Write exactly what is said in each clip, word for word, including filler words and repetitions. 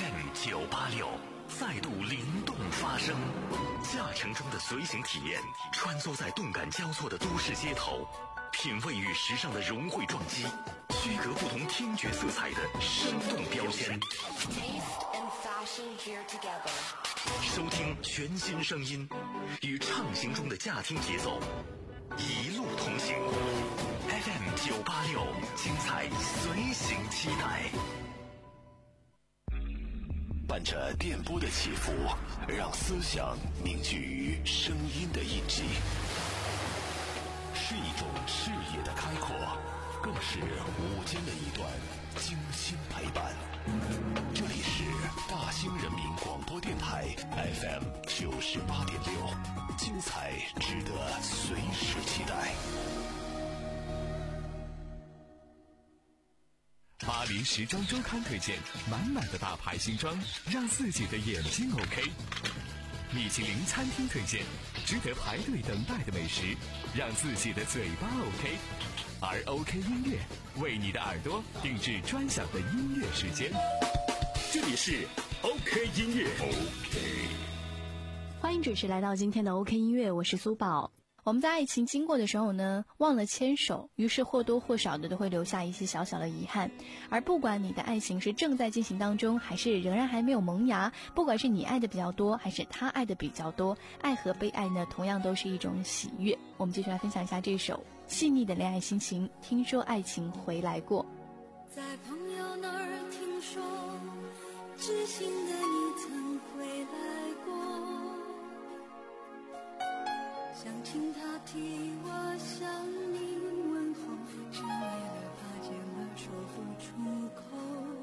F M 九八六再度灵动发声，驾乘中的随行体验，穿梭在动感交错的都市街头，品味与时尚的融汇撞击，区隔不同听觉色彩的生动标签。收听全新声音，与畅行中的驾听节奏，一路同行。F M 九八六，精彩随行期待。伴着电波的起伏，让思想凝聚于声音的印记，是一种视野的开阔，更是午间的一段精心陪伴。这里是大兴人民广播电台 F M 九十八点六，精彩值得随时期待。 巴黎时装周刊推荐满满的大牌新装，让自己的眼睛 OK。米其林餐厅推荐值得排队等待的美食，让自己的嘴巴 OK。而 OK 音乐为你的耳朵定制专享的音乐时间，这里是 OK 音乐。 OK， 欢迎准时来到今天的 OK 音乐，我是苏宝。我们在爱情经过的时候呢，忘了牵手，于是或多或少的都会留下一些小小的遗憾。而不管你的爱情是正在进行当中，还是仍然还没有萌芽，不管是你爱的比较多，还是他爱的比较多，爱和被爱呢，同样都是一种喜悦。我们继续来分享一下这首细腻的恋爱心情。听说爱情回来过， 在朋友那儿听说，知心的你曾回来过，想请他替我向你问候，只为了怕见了说不出口。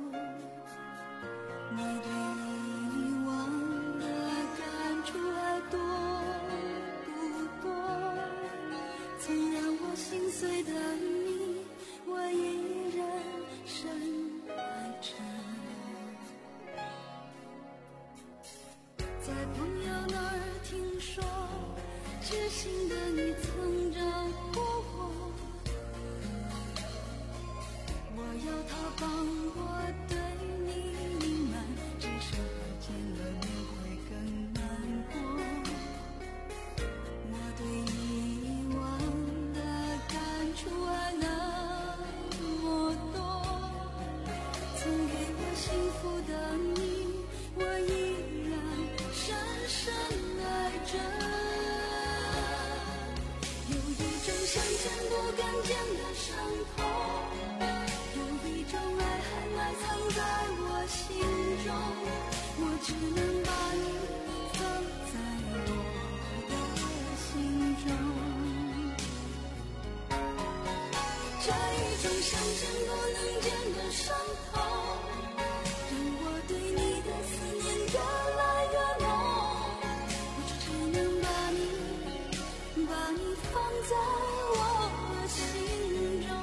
你对以往的感触还多不多？曾让我心碎的你，我依然深爱着。在朋友那儿听说，知心的你曾找过我，我要他帮我对你隐瞒，只是怕见了面会更难过。我对以往的感触还那么多，曾给我幸福的你，我依然深深爱着。想见多敢见的伤痛，有一种爱还埋藏在我心中，我只能把你放在我的心中。这一种想见多能见的伤痛，让我对你的思念越来越浓，我就只能把你把你放在我心中。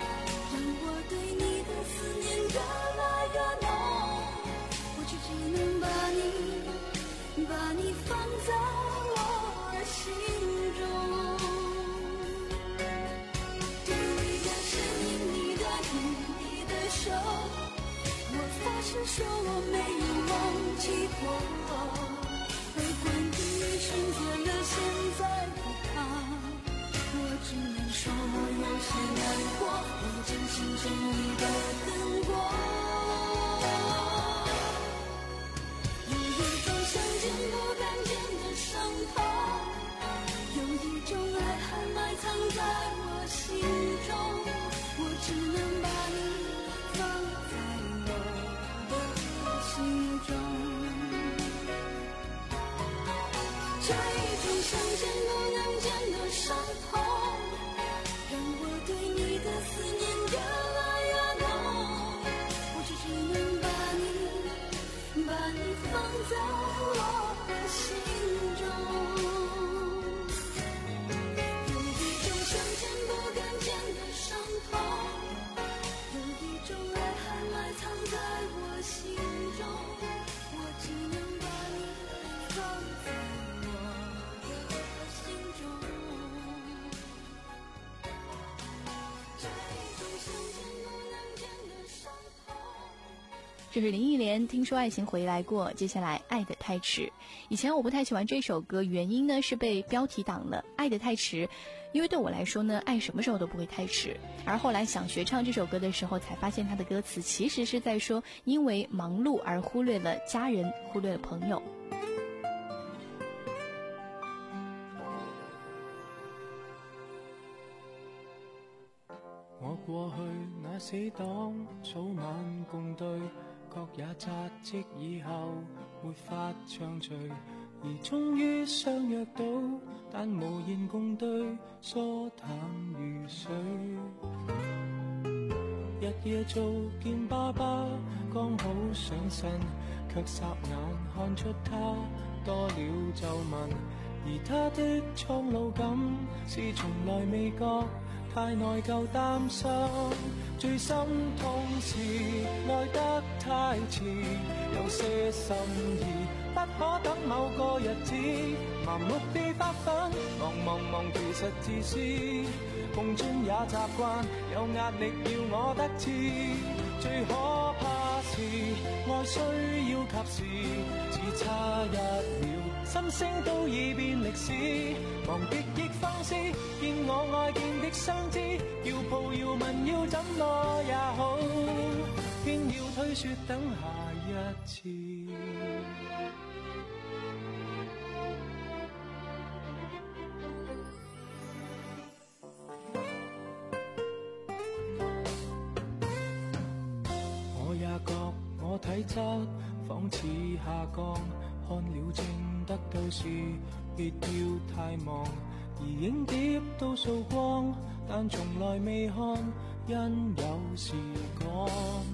让我对你的思念越来越浓，我却只能你放在我心中。对你的声音，你的你，你的手，我发誓说我没有忘记过。而关于你选择了现在不怕，我只能说我有些难过，我真心真意的等过。有一种想见不敢见的伤痛，有一种爱还埋藏在我心中，我只能把你放在我的心中。这一种想见不能见的伤痛，让我对你的思念越来越浓，我只只能把你把你放在我的心中。有一种想见不敢见的伤痛，有一种爱还埋藏在我心中，我只能把你放在这是林忆莲听说爱情回来过，接下来爱得太迟。以前我不太喜欢这首歌，原因呢是被标题挡了，爱得太迟，因为对我来说呢，爱什么时候都不会太迟。而后来想学唱这首歌的时候，才发现它的歌词其实是在说因为忙碌而忽略了家人，忽略了朋友。 我過去那死黨早晚共對，各也扎職以後沒法暢聚，而終於相約到，但無言共對，疏淡如水。日夜做見爸爸，剛好上身，卻霎眼看出他多了皺紋，而他的蒼老感是從來未覺。太內疚擔心，最心痛是愛得太遲，有些心意不可等某個日子，盲目地發奮，忙忙忙其實自私，共進也習慣，有壓力要我得志，最可怕是愛需要及時，只差一秒，心聲都已變歷史，忘極亦放肆，見我愛見的相知，要抱要問要怎麼也好，偏要推說等下一次。我也覺我體質仿似下降，看了症得到時別要太忙，而影碟都掃光，但從來未看，因有時趕。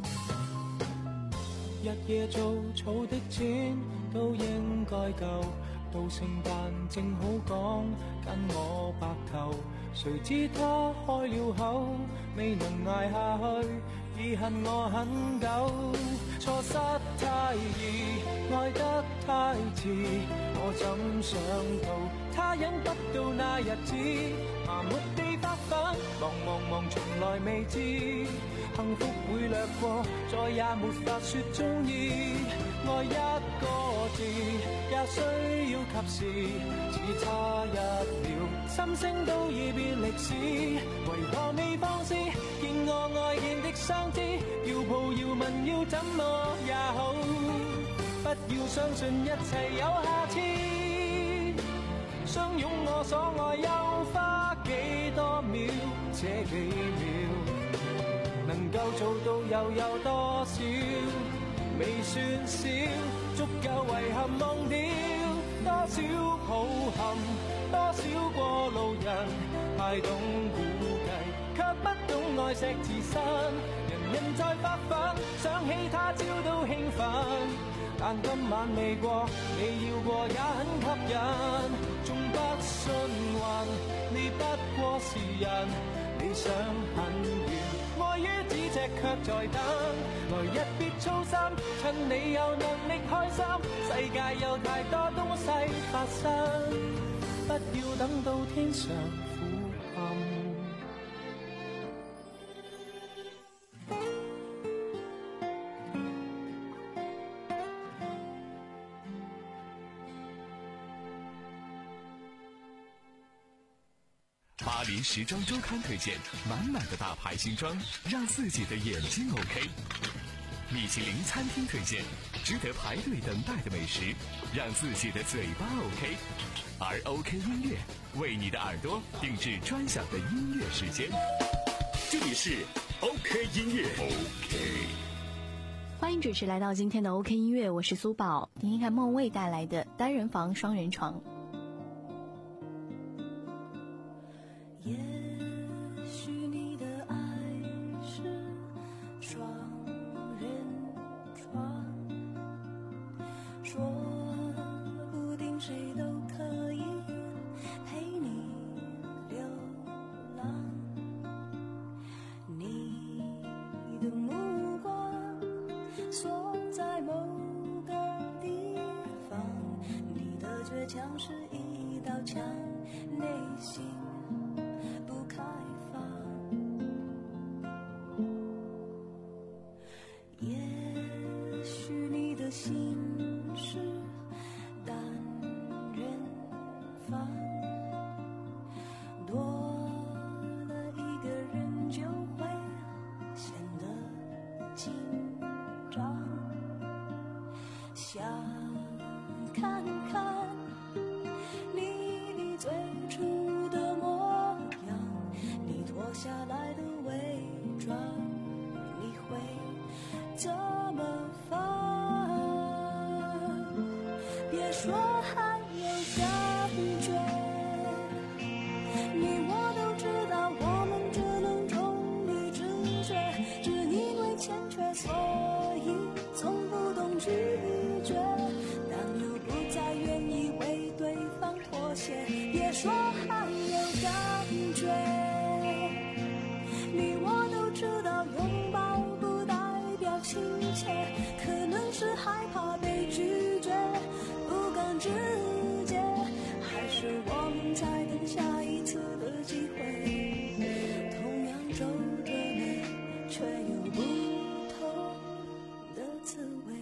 日夜做草的剪都應該夠，到聖誕正好講跟我白頭，誰知他開了口，未能捱下去，已恨我很久。錯失太易，愛得太遲，我怎想到他忍不到那日子，麻木地發奮，忙忙忙從來未知，幸福會掠過，再也沒法說中意，愛一個字也需要及時，只差一秒，心聲都已變歷史，為何未放肆，見我愛見的相知，要抱要問要怎麼也好，不要相信一切有下次，相擁我所愛又花幾多秒，這幾秒能夠做到又有多少，未算少，足夠遺憾忘掉，多少抱憾，多少過路人，太懂估計，卻不懂愛惜自身，人人在發奮，想起他朝都興奮，但今晚未過，你要過也很吸引，縱不信運，你不過是人， 理想很遠，愛於咫尺卻在等。來日別操心，趁你有能力開心，世界有太多東西發生，不要等到天上苦暗。 巴黎时装周刊推荐满满的大牌新装，让自己的眼睛 OK。米其林餐厅推荐值得排队等待的美食，让自己的嘴巴 OK。而 OK 音乐为你的耳朵定制专享的音乐时间。 这里是 OK 音乐 OK。 欢迎准时来到今天的 OK 音乐，我是苏宝，听听看孟蔚带来的单人房双人床。 也许你的爱是双人床，说不定谁都可以陪你流浪。你的目光锁在某个地方，你的倔强是一道墙，内心不开放。也许你的心是单人房，多了一个人就会显得紧张。想看看你最初的模样，你脱下来的伪装，你会怎么放？别说还有感觉，你我都知道我们只能忠于直觉，只因为欠缺所以总不懂拒绝，但又不再愿意为对方妥协。别说还有感觉，你我都知道拥抱不代表亲切，可能是害怕被拒绝，不敢直接，还是我们在等下一次的机会，同样皱着眉，却有不同的滋味。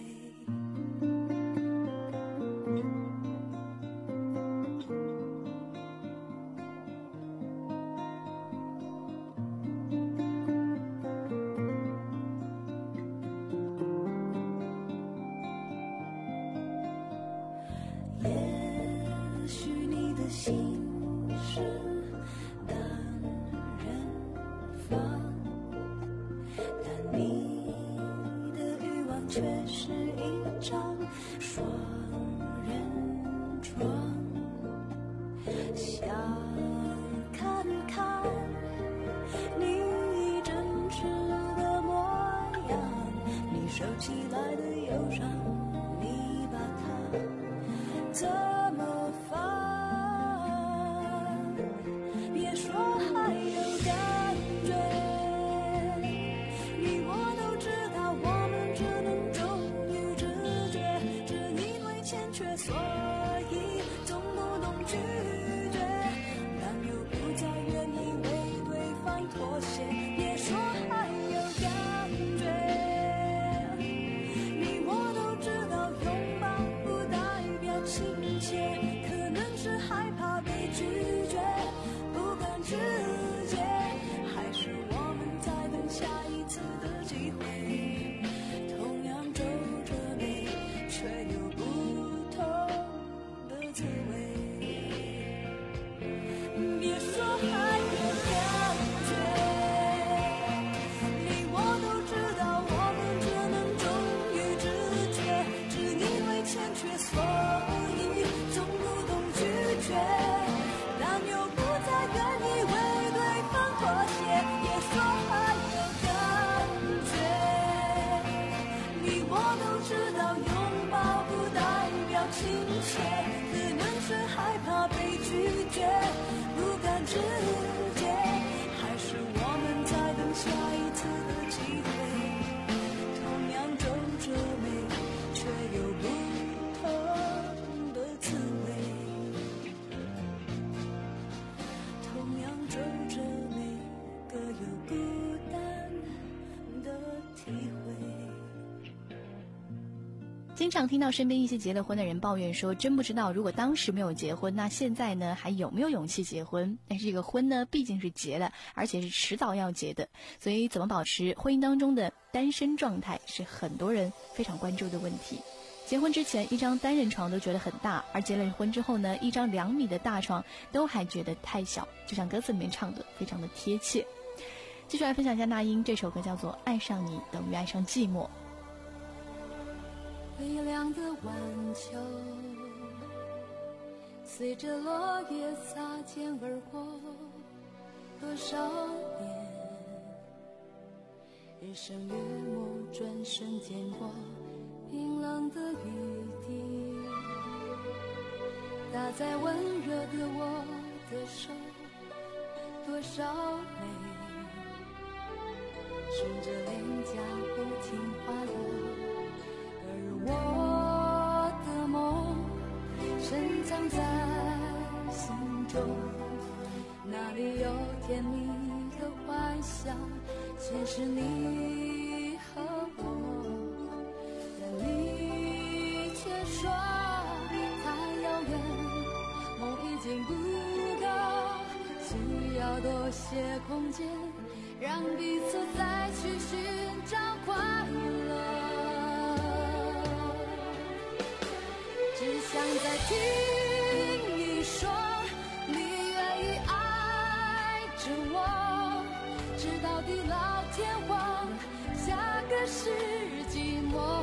也许你的心是单人房，但你的欲望却是一张双人床。想看看你真实的模样，你收起来的忧伤，你把它怎么放？别说还有感觉，你我都知道我们只能忠于直觉，只因为欠缺所以总不懂拒绝，但又不再愿意为对方妥协。别说还有感觉，你我都知道拥抱不代表亲切，可能是害怕被拒绝，不敢直接，还是我们在等下一次的机会，同样皱着眉，却有不同的滋味。别说还有感觉，你我都知道我们只能忠于直觉，只因为欠缺所以总不懂拒绝，但又不再愿意为对方妥协。别说还有感觉，你我都知道拥抱不代表亲切，可能是害怕被拒绝，不敢直接，还是我经常听到身边一些结了婚的人抱怨说，真不知道如果当时没有结婚，那现在呢还有没有勇气结婚？但是这个婚呢毕竟是结了，而且是迟早要结的，所以怎么保持婚姻当中的单身状态是很多人非常关注的问题。结婚之前一张单人床都觉得很大，而结了婚之后呢，一张两米的大床都还觉得太小，就像歌词里面唱的非常的贴切。继续来分享一下那英这首歌，叫做《爱上你等于爱上寂寞》。 微凉的晚秋，随着落叶擦肩而过，多少年，日升月没转瞬间过，冰冷的雨滴打在温热的我的手，多少泪顺着脸颊不停滑落，而我的梦深藏在心中，哪里有甜蜜的幻想，全是你和我，但你却说太遥远，梦已经不够，需要多些空间，让彼此再去寻找快乐。只想再听你说，你愿意爱着我，直到地老天荒，下个世纪末。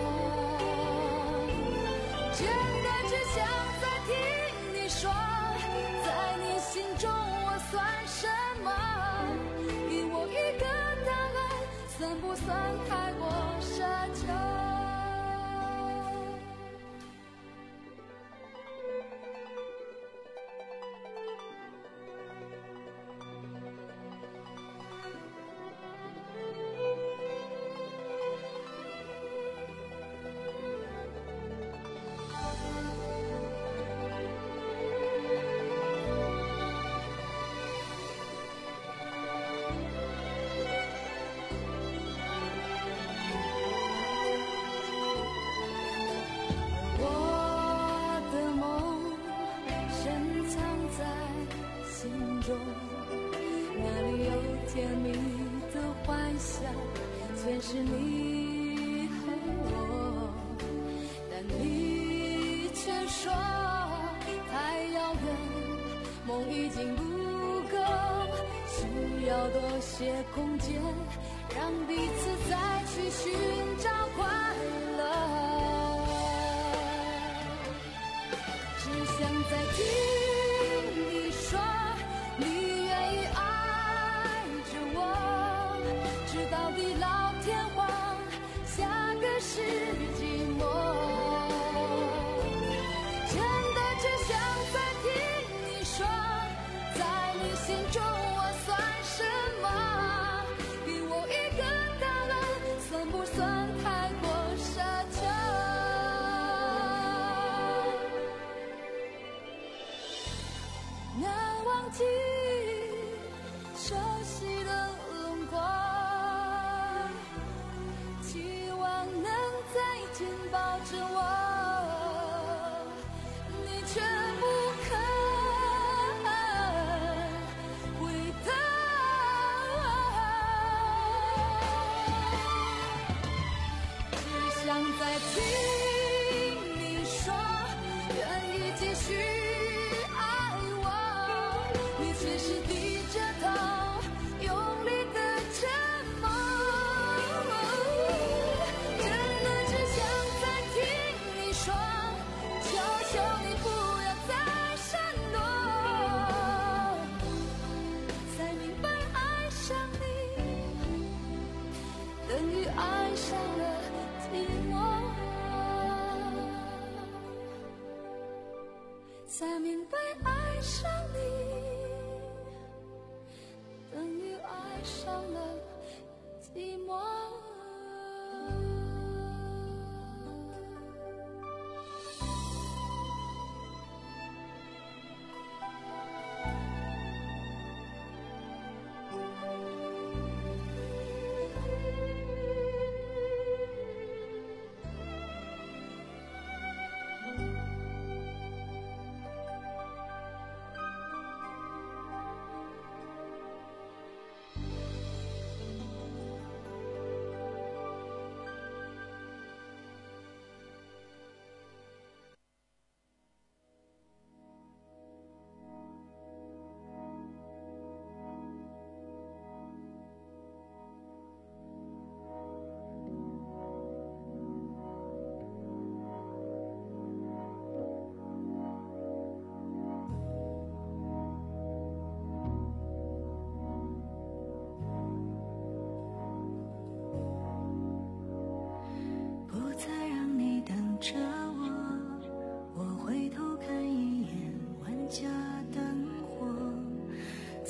真的只想再听你说，在你心中我算什么？给我一个答案，算不算太过奢求？哪里有甜蜜的幻想，全是你和我，但你却说太遥远，梦已经不够，需要多些空间，让彼此再去寻找快乐。只想再听你说，你愿意爱着我，直到地老天荒，下个世纪末。真的只想再听你说，在你心中我算什么？给我一个答案，算不算太过奢求？难忘记熟悉的轮廓，期望能再紧抱着我，你却不肯回头。只想再听你说，愿意继续爱我，你却是低着头，用力的沉默。真的只想再听你说，求求你不要再闪躲，才明白爱上你等于爱上了寂寞，才明白爱上你等于爱上了寂寞。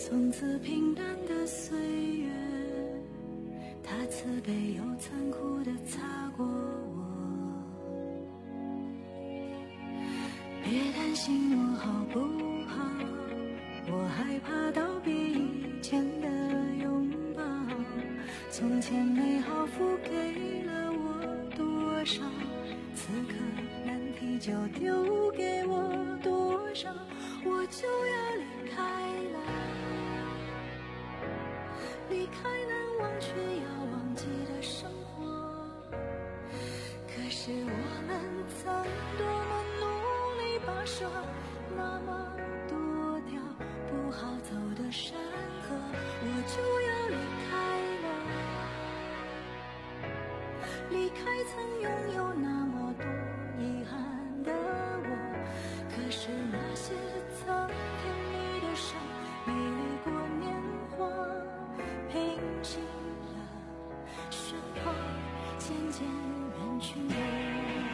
从此平淡的岁月，它慈悲又残酷地擦过我。别担心我好不好，我害怕道别以前的拥抱。从前美好付给了我多少，此刻难题就丢给我多少，我就要离开了，离开难忘却要忘记的生活。可是我们曾多么努力跋涉那么多条不好走的山河，我就要离开了，离开曾拥有那么多遗憾的我。可是那些曾甜蜜的伤，美丽过年华，平息了，喧哗渐渐远去了。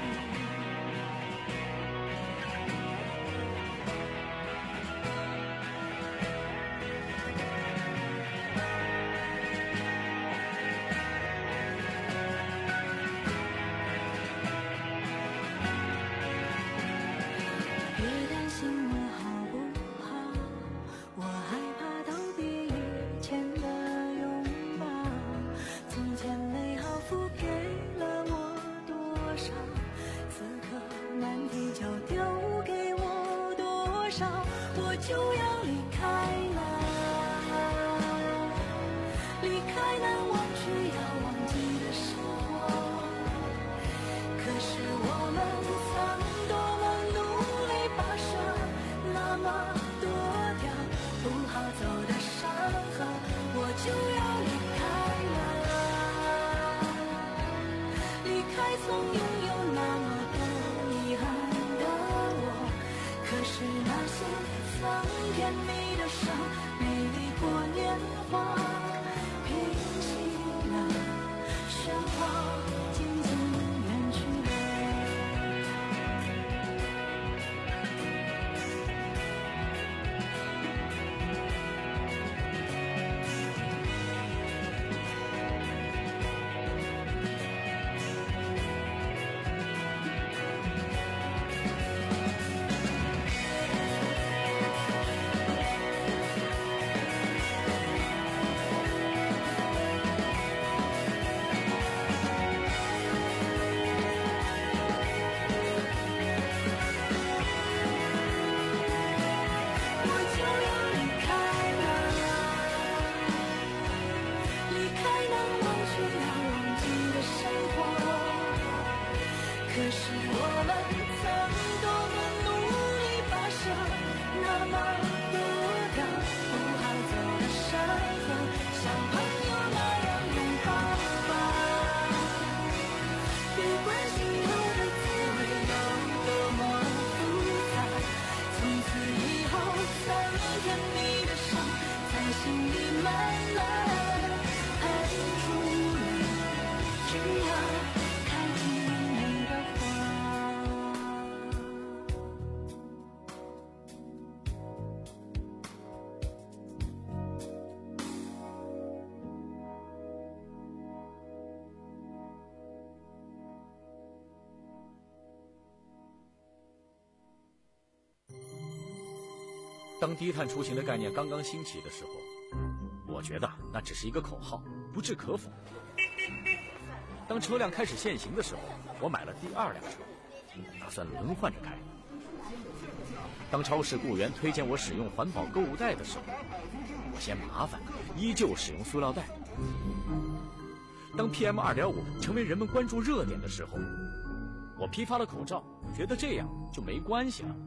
当低碳出行的概念刚刚兴起的时候，我觉得那只是一个口号，不置可否。当车辆开始限行的时候，我买了第二辆车，打算轮换着开。当超市雇员推荐我使用环保购物袋的时候，我嫌麻烦，依旧使用塑料袋。当 P M 二点五 成为人们关注热点的时候，我批发了口罩，觉得这样就没关系了。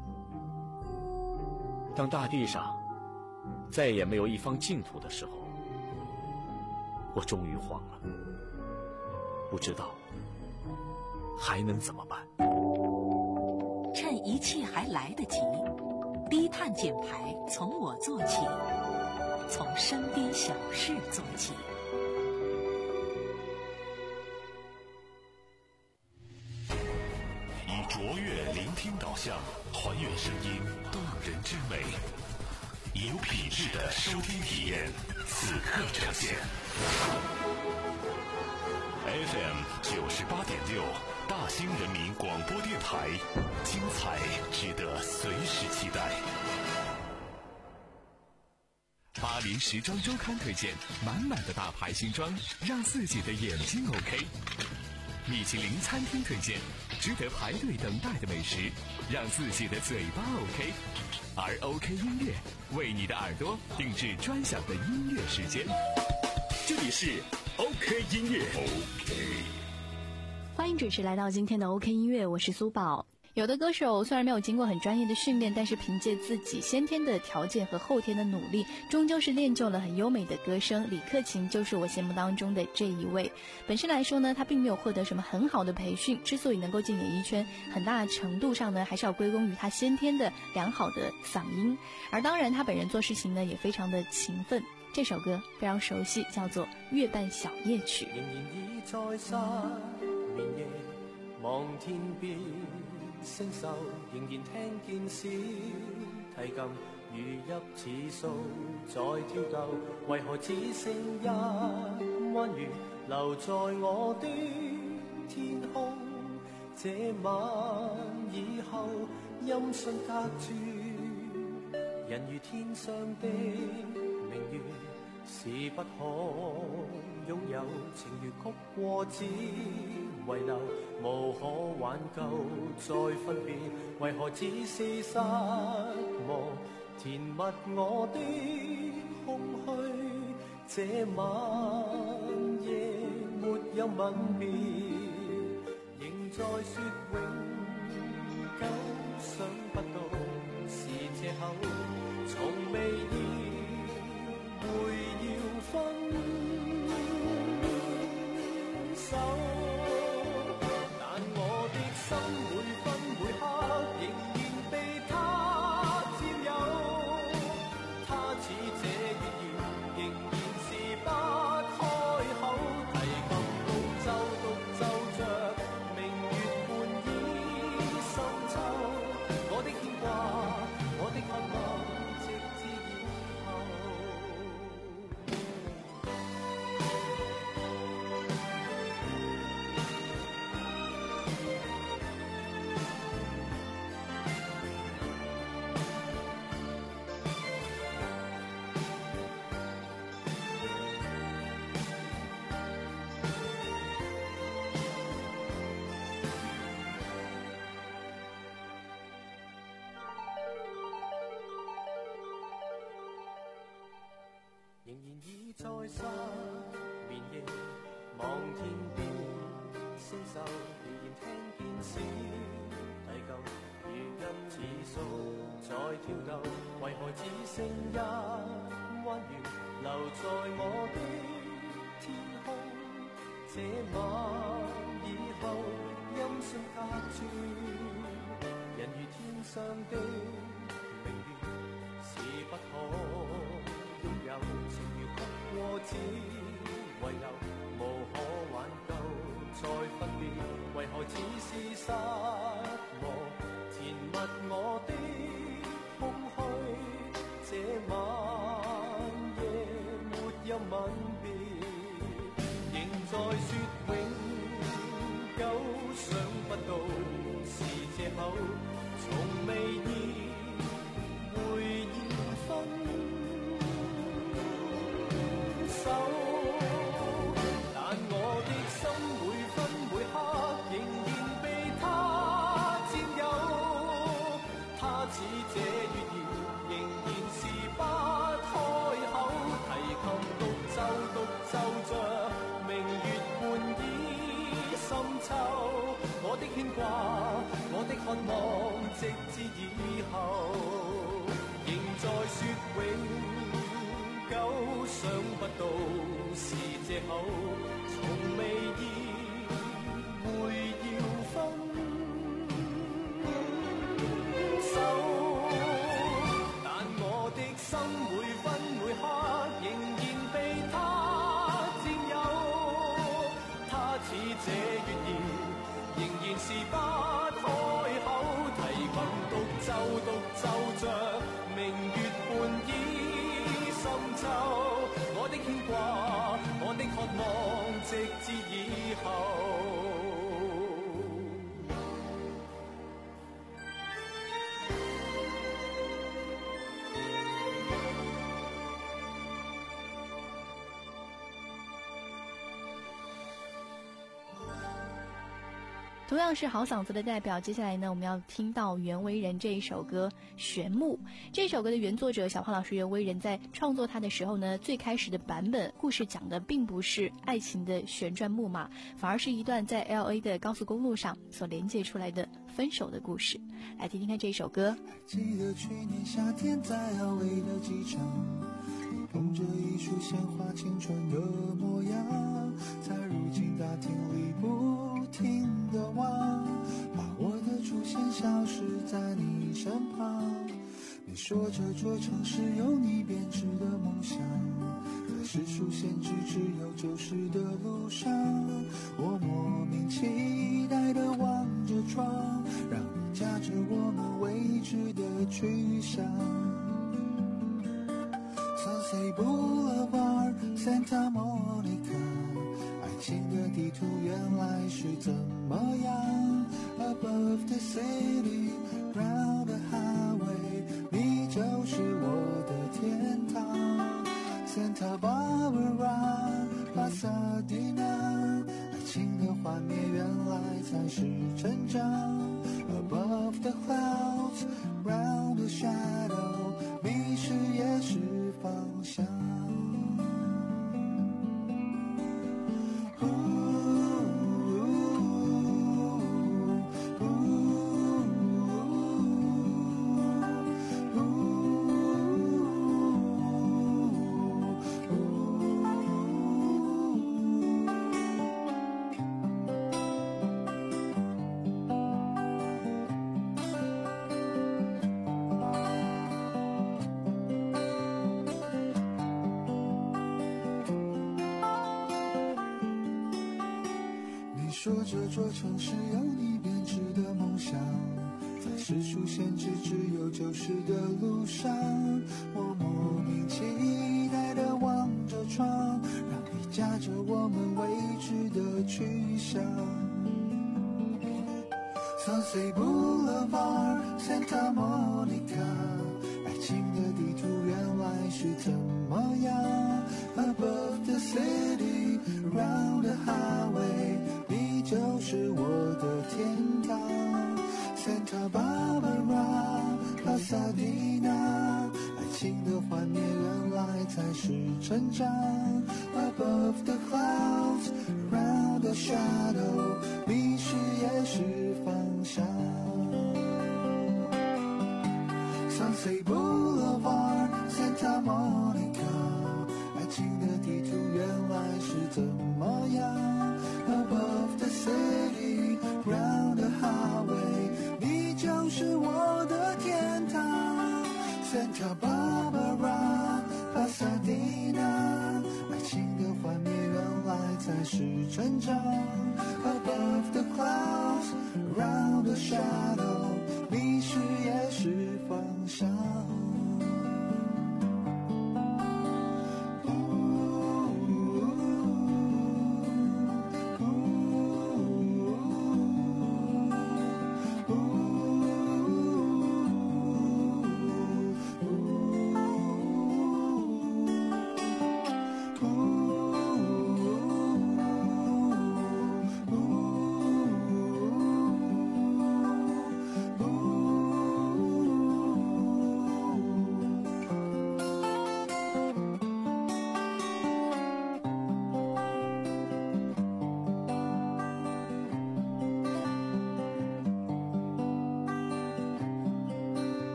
当大地上再也没有一方净土的时候，我终于慌了，不知道还能怎么办。 趁一切还来得及，低碳减排从我做起，从身边小事做起。 以卓越聆听导向，还原声音动人之美。 有品质的收听体验，此刻呈现。F M 九十八点六，大兴人民广播电台，精彩值得随时期待。 巴黎时装周刊推荐，满满的大牌新装，让自己的眼睛 OK。米其林餐厅推荐，值得排队等待的美食，让自己的嘴巴 OK。而 OK 音乐为你的耳朵定制专享的音乐时间。这里是 OK 音乐。OK， 欢迎准时来到今天的 OK 音乐，我是苏宝。有的歌手虽然没有经过很专业的训练，但是凭借自己先天的条件和后天的努力，终究是练就了很优美的歌声。李克勤就是我心目当中的这一位。本身来说呢，他并没有获得什么很好的培训，之所以能够进演艺圈，很大程度上呢，还是要归功于他先天的良好的嗓音。而当然，他本人做事情呢，也非常的勤奋。这首歌非常熟悉，叫做《月半小夜曲》。 仍然已在失眠夜望天邊星宿，仍然聽見小提琴如泣似訴在跳動，為何只剩一彎月留在我的天空？這晚以後音訊隔絕，人如天上的明月，是不可擁有，情如曲過只遺留，無可挽救再分別，為何只是失望填密我的空虛？這晚夜沒有吻別，仍在說永久，想不到是藉口，從未意會要分手，但我的心每分每刻仍然被他佔有，他似這月兒仍然是不開口，提琴獨奏獨奏着明月半倚深秋，我的牽掛我的渴望直至以後。仍然已在失眠夜望天邊星宿，仍然聽見小提琴如泣似訴在跳動，為何只剩一彎月留在我的天空？這晚以後音訊隔絕，人如天上的明月，是不可擁有，情如曲過只遺留，無可挽救再分別，為何只是失望填密我的空虛？這晚夜沒有吻別，仍在說永久，想不到是藉口，從未意會要分手，但我的心每分每刻仍然被他佔有，他似這月兒仍然是不開口，提琴獨奏獨奏着明月半倚深秋，我的牽掛我的渴望直至以後，仍在說永久，想不到是藉口，從未意會要分手，但我的心每分每刻仍然被他佔有，他似這月兒仍然是不開口，提琴獨奏獨奏着明月半倚同样是好嗓子的代表，接下来呢，我们要听到袁惟仁这一首歌《玄木》。这首歌的原作者小胖老师袁惟仁在创作它的时候呢，最开始的版本故事讲的并不是爱情的旋转木马，反而是一段在 L A 的高速公路上所连接出来的分手的故事。来听听看这一首歌。 记得去年夏天在 L A 的机场，捧着一束鲜花，青春的模样，在如今大厅里不停地望，把我的出现消失在你身旁。你说这座城市有你编织的梦想，在世俗限制只有旧时的路上，我莫名期待地望着窗，让你驾着我们未知的去向。Sunset Boulevard Santa Monica， 爱情的地图原来是怎么样， Above the city round the highway， 你就是我的天堂。 Santa Barbara Pasadena， 爱情的幻灭原来才是成长， Above the clouds round the shadow， 迷失也是方向。说这座城市有你编织的梦想，在世俗限制只有旧时的路上，我莫名期待地望着窗，让你驾着我们未知的去向。 Sunset Boulevard Santa Monica， 爱情的地图原来是怎么样， Above the city round the highway，就是我的天堂。 Santa Barbara Pasadena， 爱情的幻灭原来才是成长， Above the clouds around the shadow， 迷失也是方向。 Sunset Boulevard Santa Monica， 爱情的地图原来是怎么样， Above the city round the highway， 你就是我的天堂。 Santa Barbara Pasadena， 爱情的幻灭原来才是成长， Above the clouds round the shadow， 迷失也是方向。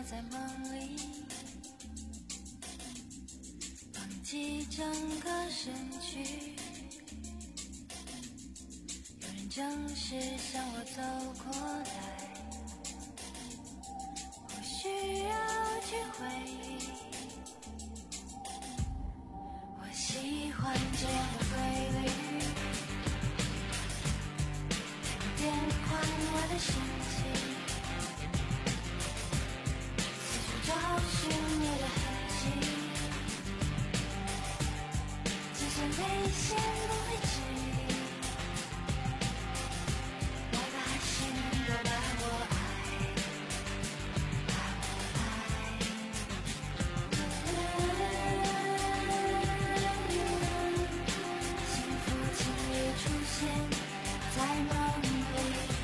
在梦里，忘记整个身躯。有人正式向我走过来，不需要去回忆。我喜欢这样的规律，变换我的心情。找寻你的痕迹，就算危险不会质疑。来吧，谁能够把我爱，把我爱。幸福轻易出现在梦里。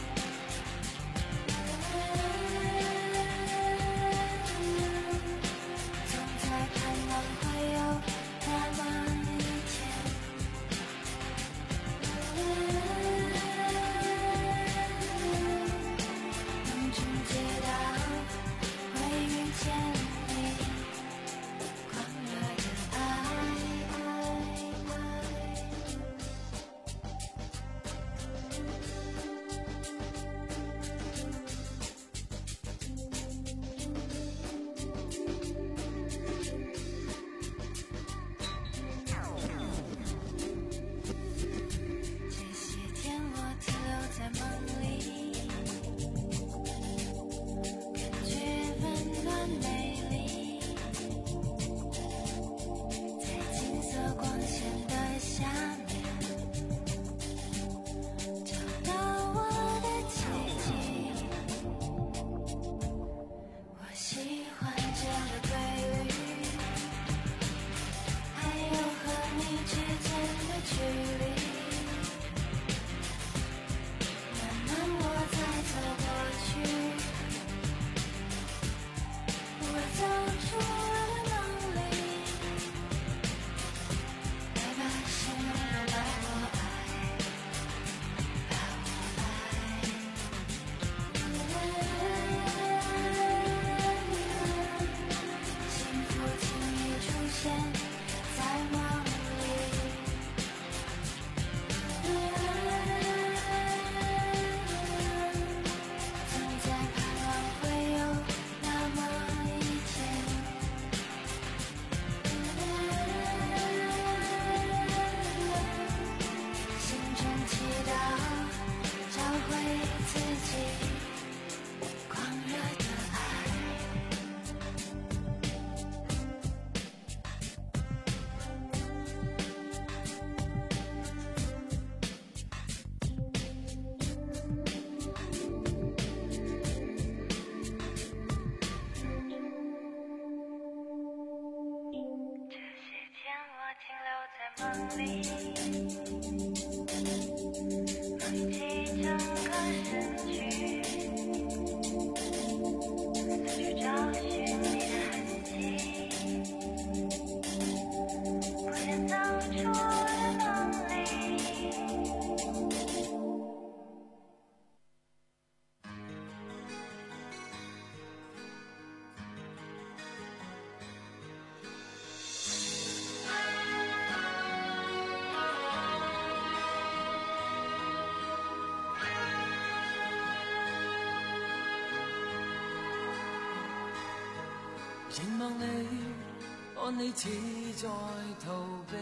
凝望你，看你似在逃避，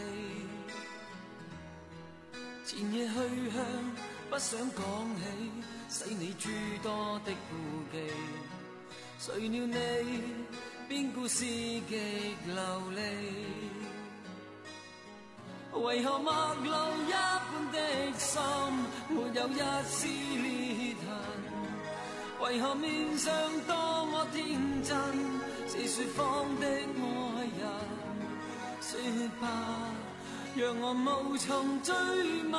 前夜去向不想講起，使你諸多的顧忌。誰料你邊故事極流離，為何陌路一般的心沒有一絲裂痕？為何面上多麼天真？是說謊的愛人，說吧，讓我無從追問。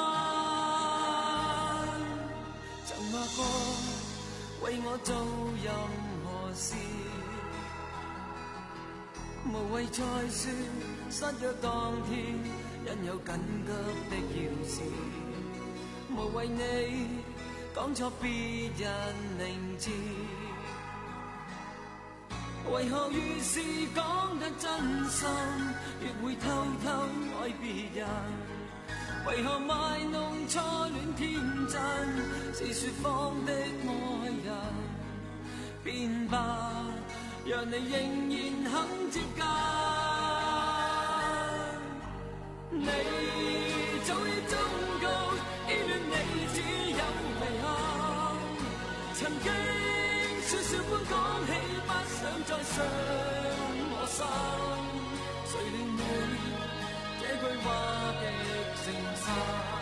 曾話過為我做任何事，無謂再說失約當天，因有緊急的要事，無謂你講錯別人名字。 為何越是講得真心，越會偷偷愛別人？為何賣弄初戀天真，是說謊的愛人？變吧，讓你仍然肯接近。你早已忠告，依戀你只有遺憾。曾經笑笑般講起，不想再傷我心。誰令你這句話的誠實？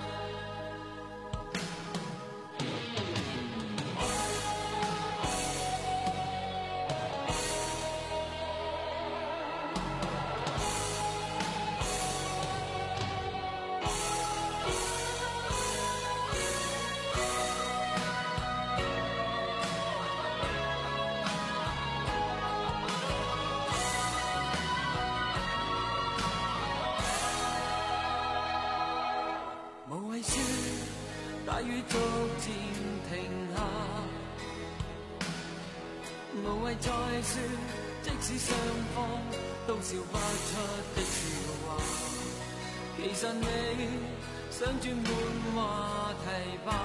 大雨逐漸停下，無謂再說，即使雙方都笑不出的笑話。其實你想轉換話題吧？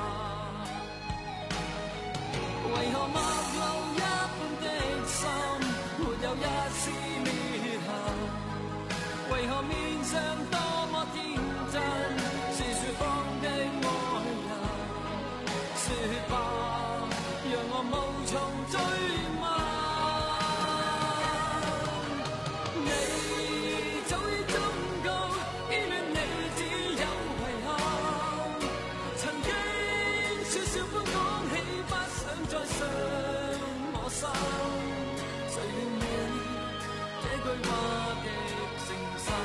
為何陌路一般的心，沒有一絲裂痕？為何面上多麼天真，是說謊的愛人？說吧，讓我無從追問。你早已忠告，依戀你只有遺憾。曾經笑笑般講起，不想再傷我心。誰令你這句話的誠實？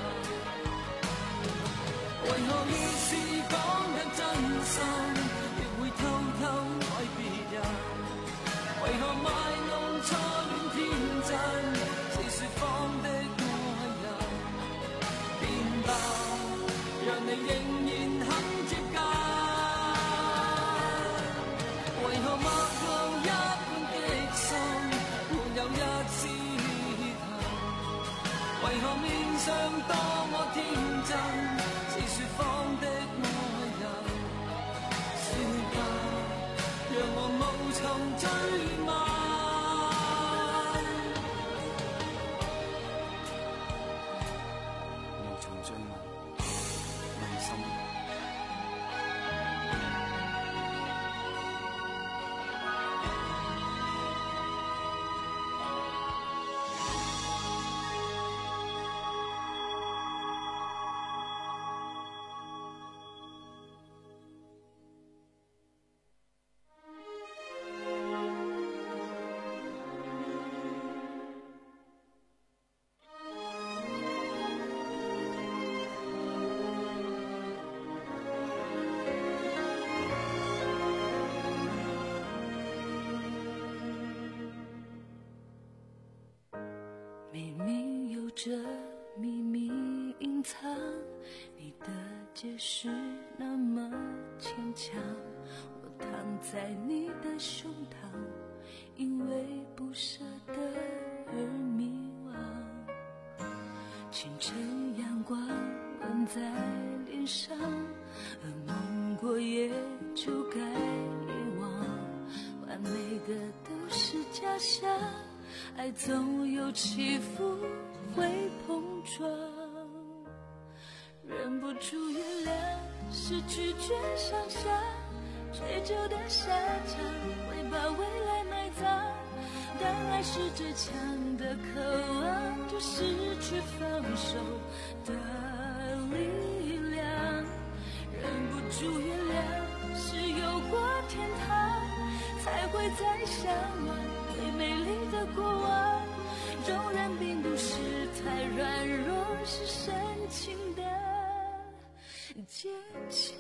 為何越是講得真心，偷偷愛別人？為何賣弄初戀天真，是說謊的愛人？變吧，讓你仍然肯接近。為何陌路一般的心，沒有一絲痕？為何面上多麼天真，是說謊的愛人？讓我無從追問，無從追問，問心。 明明有着秘密隐藏，你的解释那么牵强，我躺在你的胸膛，因为不舍得而迷惘。清晨阳光温在脸上，而梦过也就该遗忘，完美的都是假象，爱总有起伏会碰撞，忍不住原谅是拒绝想象，追究的下场会把未来埋葬。当爱是最强的渴望，就失去放手的力量。忍不住原谅是有过天堂，才会再相望。最美丽的过往，容忍并不是太软弱，是深情的坚强。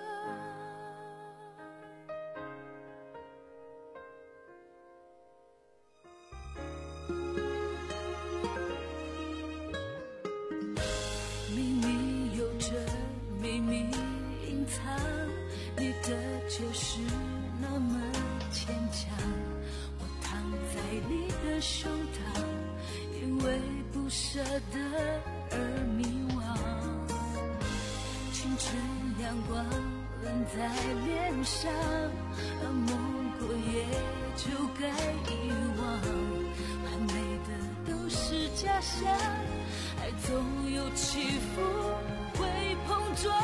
明明有着秘密隐藏，你的解释那么牵强，我躺在你的手的而迷惘，清晨阳光冷在脸上，梦过也就该遗忘，完美的都是假象，爱总有起伏会碰撞，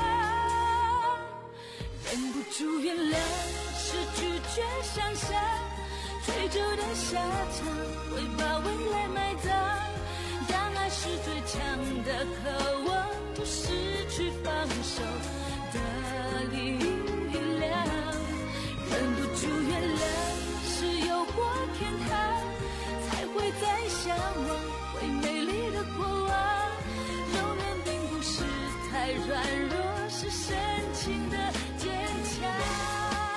忍不住原谅是拒绝想象，追逐的下场会把未来埋葬，当爱是最强的渴望，就失去放手的力量，忍不住原谅是有过天堂，才会再向往最美丽的过往，永远并不是太软弱，是深情的坚强。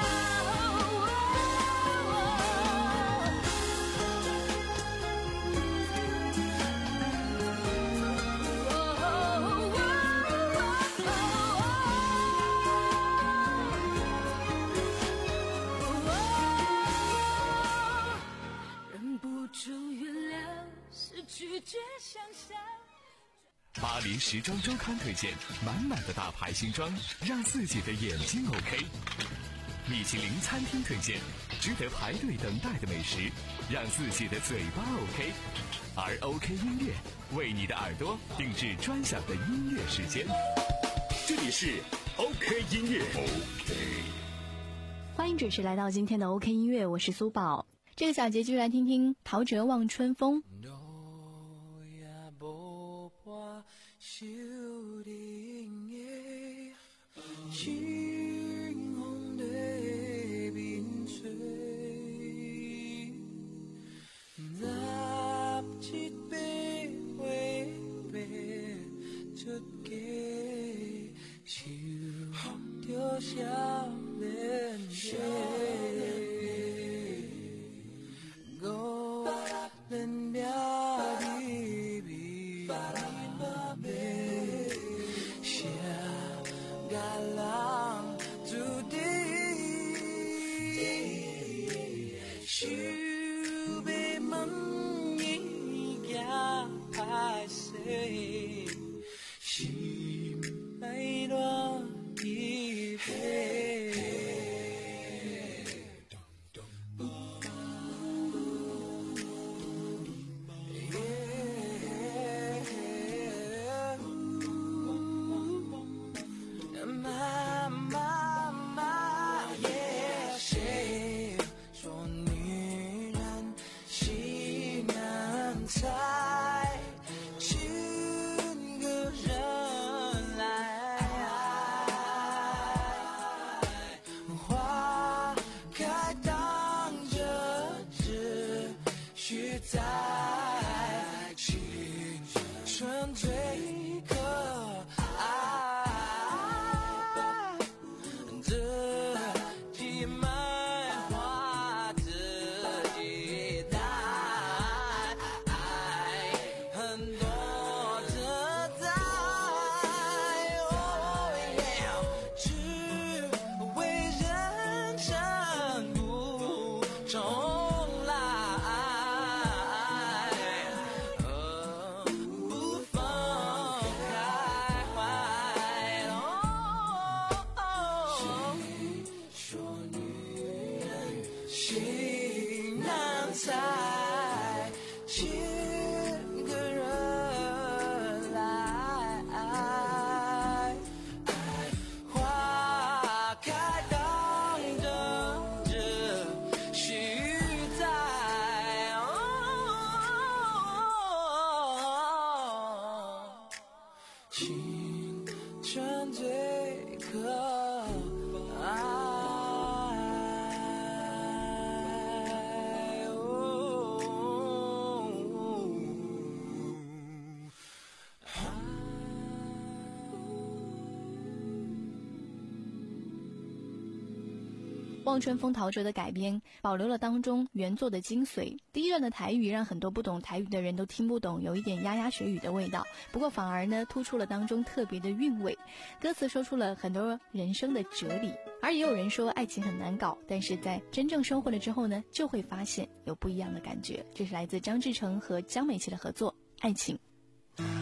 拒绝想象。 巴黎时装周刊推荐满满的大牌新装，让自己的眼睛 OK。米其林餐厅推荐值得排队等待的美食，让自己的嘴巴 OK。而 OK 音乐为你的耳朵定制专享的音乐时间，这里是 OK 音乐。OK， 欢迎准时来到今天的 OK 音乐，我是苏宝。这个小节继续来听听陶喆《望春风》。 少年的清风在面吹，拿一杯花白出家，受着少年的五年命美美。Galang today, you be money ya I say, she may not be fair. 《望春风》陶喆的改编保留了当中原作的精髓，第一段的台语让很多不懂台语的人都听不懂，有一点牙牙学语的味道，不过反而呢突出了当中特别的韵味，歌词说出了很多人生的哲理。而也有人说爱情很难搞，但是在真正生活了之后呢，就会发现有不一样的感觉。这是来自张志成和江美琪的合作《爱情》。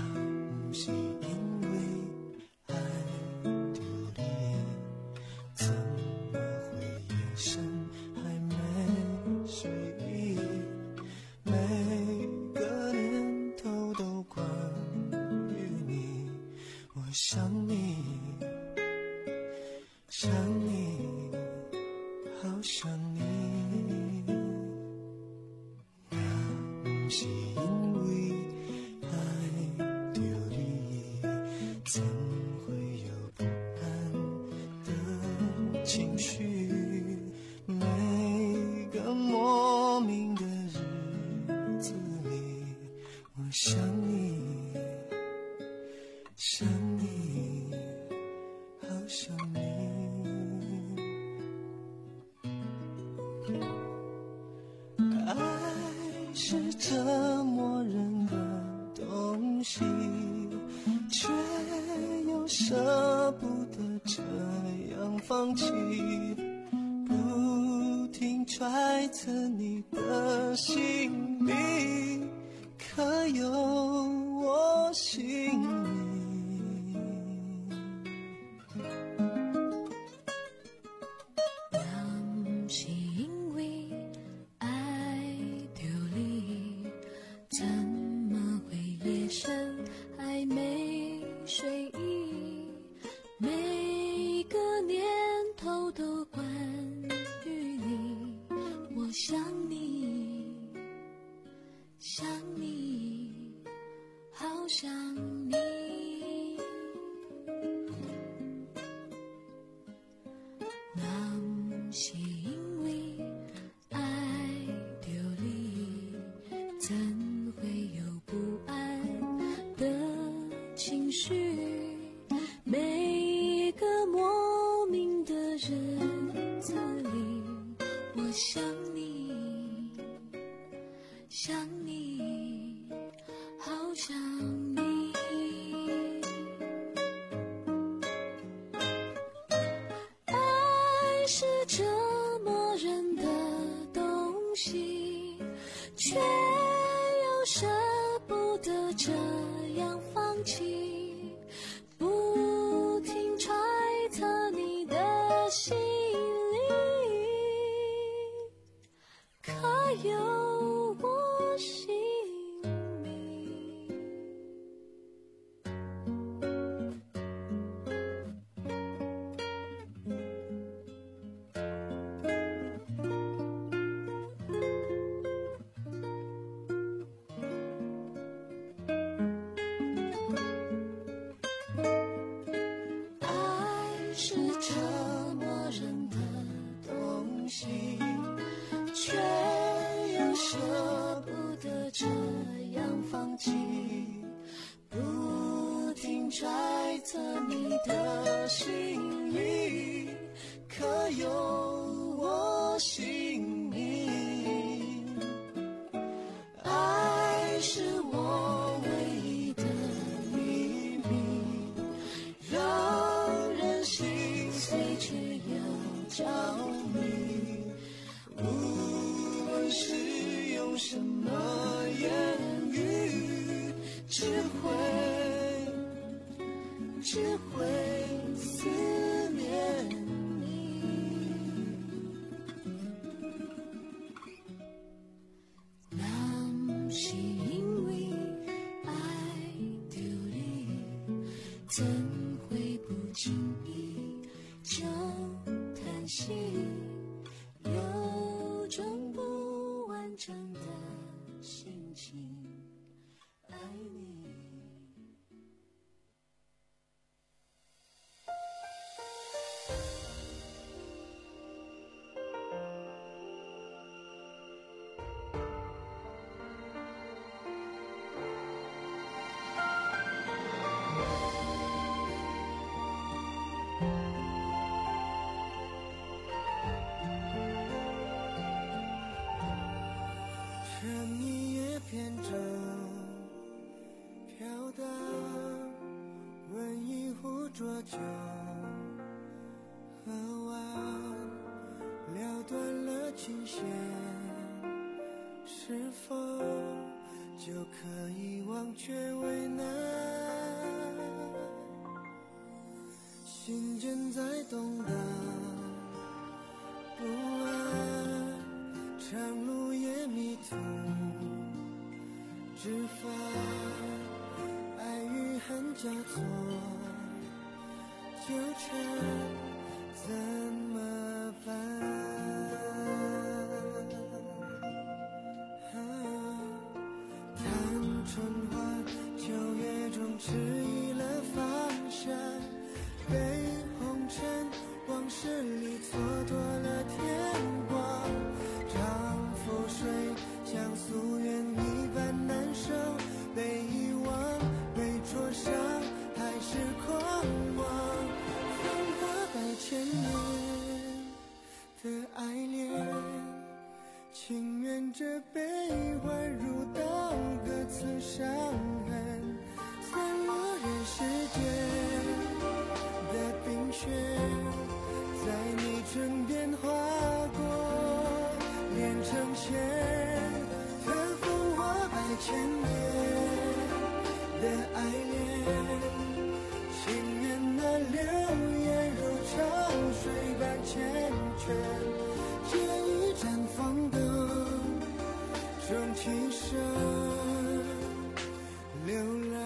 是因为爱丢离，怎么会夜深还没睡意？每个念头都关于你，我想你，想你，好想你。那不是因为爱丢离，怎会有不安的情绪？每个莫名的日子里，我想你，想你，好想你。爱是折磨人的东西，却又舍不得这样放弃，不停揣测你的心里，可有我心里？ 那是因为爱丢离，怎么会夜深还没睡意？每个念头都关于你，我想你，想你，好想你。那是因为爱丢离，怎会有不安的情绪？每个莫名的日子里，我想你，想你，好想你。爱是折磨人的东西，却又舍不得这样放弃，不停揣测你的心里，可有我心里？爱是折磨人的东西，却又舍不得这样放弃，不停揣测你的心意，可有我心里？爱是我唯一的秘密，让人心碎却又着迷，无论是用什么言语，只会只会思念你。那是因为爱丢离，怎会不经意就叹息，有种不完整的心情，爱你。 趁你也偏正飘荡，温一壶浊酒，喝完了断了琴弦，是否就可以忘却为难？ 心间在动荡，不安，长路也迷途，只发爱与恨交错，纠缠怎么办？看春花秋月中迟疑了方向，被红尘往事里蹉跎了天光，长覆水像夙愿一般难受，被遗忘被灼伤还是狂妄，风华百千年的爱恋，情愿这悲欢如刀割刺伤痕，散落人世间的冰雪，在你唇边划过连成线，它风华百千年的爱恋，情愿那流言如潮水般缱绻，这一盏风灯终其生流浪。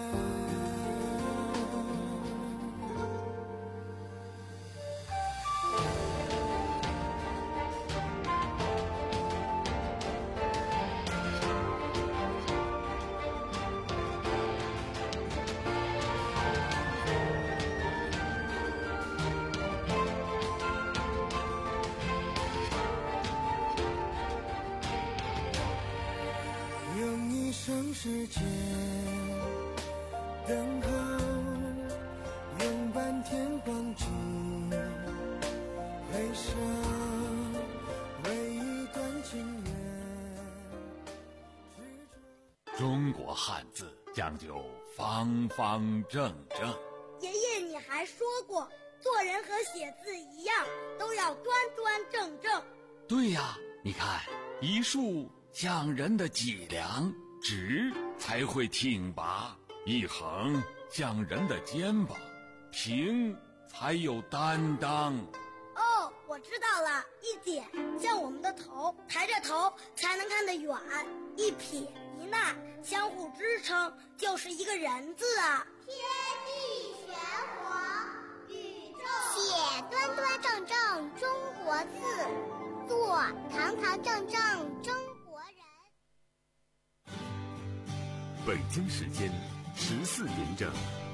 用一生时间等候，用半天光景回首，为一段情缘执着。 中国汉字讲究方方正正。 爷爷，你还说过，做人和写字一样，都要端端正正。 对呀，你看，一竖像人的脊梁，直才会挺拔；一横像人的肩膀，平才有担当。 哦，我知道了，一点像我们的头，抬着头才能看得远；一撇一捺相互支撑，就是一个人字啊。 天地玄黄，宇宙写端端正正中国字，做堂堂正正中国人。 北京时间十四点整。